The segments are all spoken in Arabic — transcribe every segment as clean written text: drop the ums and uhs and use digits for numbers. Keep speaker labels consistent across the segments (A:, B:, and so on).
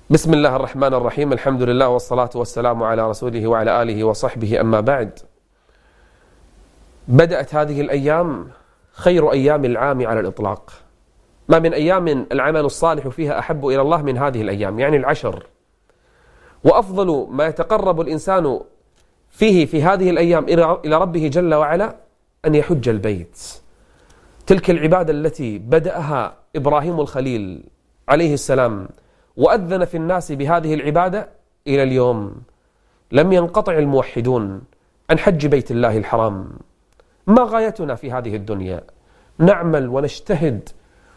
A: بسم الله الرحمن الرحيم. الحمد لله والصلاة والسلام على رسوله وعلى آله وصحبه، أما بعد. بدأت هذه الأيام خير أيام العام على الإطلاق. ما من أيام العمل الصالح فيها أحب إلى الله من هذه الأيام، يعني العشر. وأفضل ما يتقرب الإنسان فيه في هذه الأيام إلى ربه جل وعلا أن يحج البيت. تلك العبادة التي بدأها إبراهيم الخليل عليه السلام وأذن في الناس بهذه العبادة إلى اليوم لم ينقطع الموحدون عن حج بيت الله الحرام. ما غايتنا في هذه الدنيا؟ نعمل ونجتهد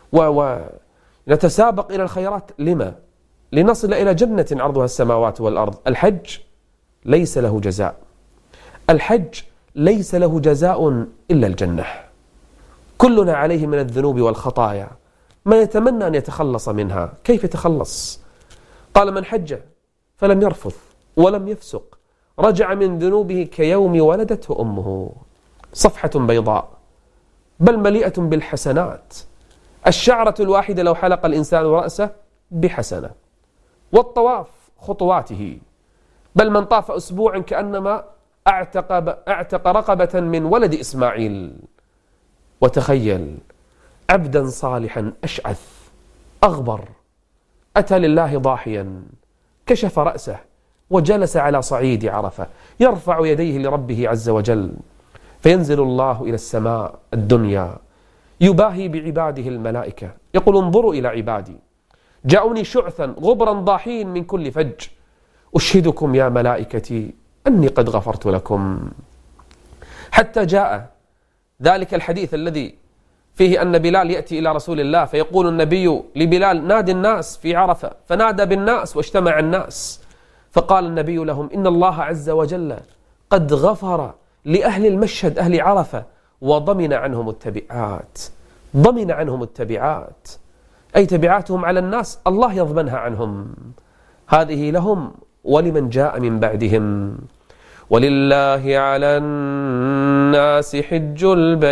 A: ونتسابق إلى الخيرات. لما؟ لنصل إلى جنة عرضها السماوات والأرض. الحج ليس له جزاء، الحج ليس له جزاء إلا الجنة. كلنا عليه من الذنوب والخطايا ما يتمنى أن يتخلص منها. كيف يتخلص؟ قال: من حج فلم يرفث ولم يفسق رجع من ذنوبه كيوم ولدته أمه. صفحة بيضاء بل مليئة بالحسنات. الشعرة الواحدة لو حلق الإنسان رأسه بحسنة، والطواف خطواته. بل من طاف أسبوعا كأنما اعتق رقبة من ولد إسماعيل. وتخيل عبدا صالحا أشعث أغبر أتى لله ضاحيا، كشف رأسه وجلس على صعيد عرفة يرفع يديه لربه عز وجل، فينزل الله إلى السماء الدنيا يباهي بعباده الملائكة، يقول: انظروا إلى عبادي جاءوني شعثا غبرا ضاحين من كل فج، أشهدكم يا ملائكتي أني قد غفرت لكم. حتى جاء ذلك الحديث الذي فيه أن بلال يأتي إلى رسول الله فيقول النبي لبلال: نادي الناس في عرفة، فنادى بالناس واجتمع الناس، فقال النبي لهم: إن الله عز وجل قد غفر لأهل المشهد أهل عرفة وضمن عنهم التبعات. ضمن عنهم التبعات أي تبعاتهم على الناس الله يضمنها عنهم. هذه لهم ولمن جاء من بعدهم. ولله على الناس حج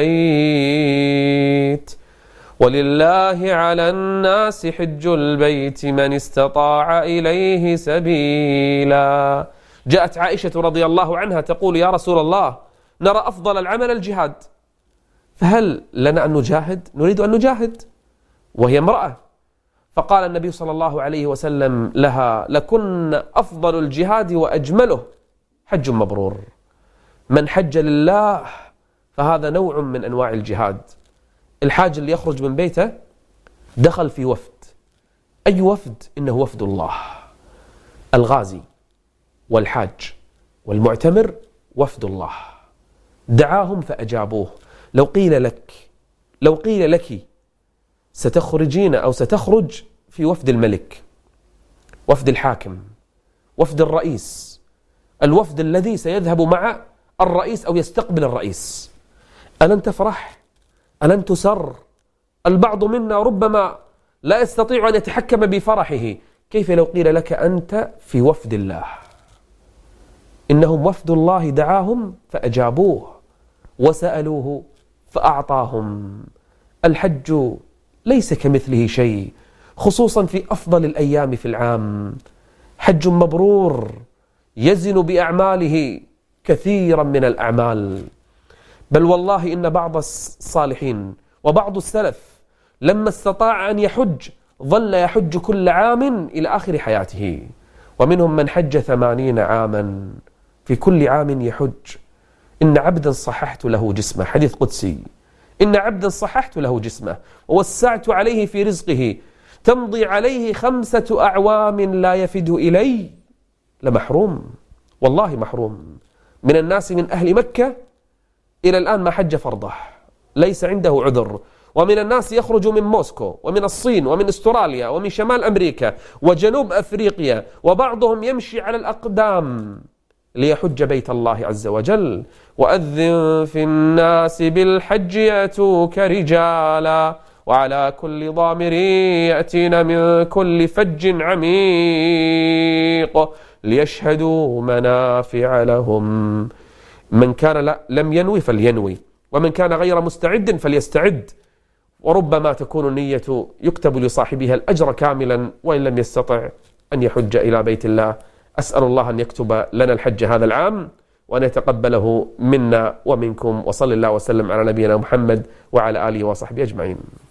A: البيت ولله على الناس حج البيت من استطاع إليه سبيلا. جاءت عائشة رضي الله عنها تقول: يا رسول الله، نرى أفضل العمل الجهاد، فهل لنا أن نجاهد؟ نريد أن نجاهد، وهي امرأة. فقال النبي صلى الله عليه وسلم لها: لكن أفضل الجهاد وأجمله حج مبرور. من حج لله فهذا نوع من أنواع الجهاد. الحاج اللي يخرج من بيته دخل في وفد. أي وفد؟ إنه وفد الله. الغازي والحاج والمعتمر وفد الله، دعاهم فأجابوه. لو قيل لك ستخرجين أو ستخرج في وفد الملك، وفد الحاكم، وفد الرئيس، الوفد الذي سيذهب مع الرئيس أو يستقبل الرئيس، ألن تفرح؟ ألن تسر؟ البعض منا ربما لا يستطيع أن يتحكم بفرحه. كيف لو قيل لك أنت في وفد الله؟ إنهم وفد الله، دعاهم فأجابوه وسألوه فأعطاهم. الحج ليس كمثله شيء، خصوصا في أفضل الأيام في العام. حج مبرور يزن بأعماله كثيرا من الأعمال. بل والله إن بعض الصالحين وبعض السلف لما استطاع أن يحج ظل يحج كل عام إلى آخر حياته. ومنهم من حج 80 عاما، في كل عام يحج. إن عبدا صححت له جسمه، حديث قدسي: إن عبدا صححت له جسمه ووسعت عليه في رزقه، تمضي عليه 5 أعوام لا يفد إلي لمحروم. والله محروم. من الناس من أهل مكة إلى الآن ما حج فرضه، ليس عنده عذر. ومن الناس يخرج من موسكو ومن الصين ومن استراليا ومن شمال أمريكا وجنوب أفريقيا، وبعضهم يمشي على الأقدام ليحج بيت الله عز وجل. وأذن في الناس بالحج يأتوك رجالا وعلى كل ضامر يأتين من كل فج عميق ليشهدوا منافع لهم. من كان لم ينوي فلينوي، ومن كان غير مستعد فليستعد. وربما تكون النية يكتب لصاحبها الأجر كاملا، وإن لم يستطع أن يحج إلى بيت الله. أسأل الله أن يكتب لنا الحج هذا العام وأن يتقبله منا ومنكم، وصلى الله وسلم على نبينا محمد وعلى آله وصحبه أجمعين.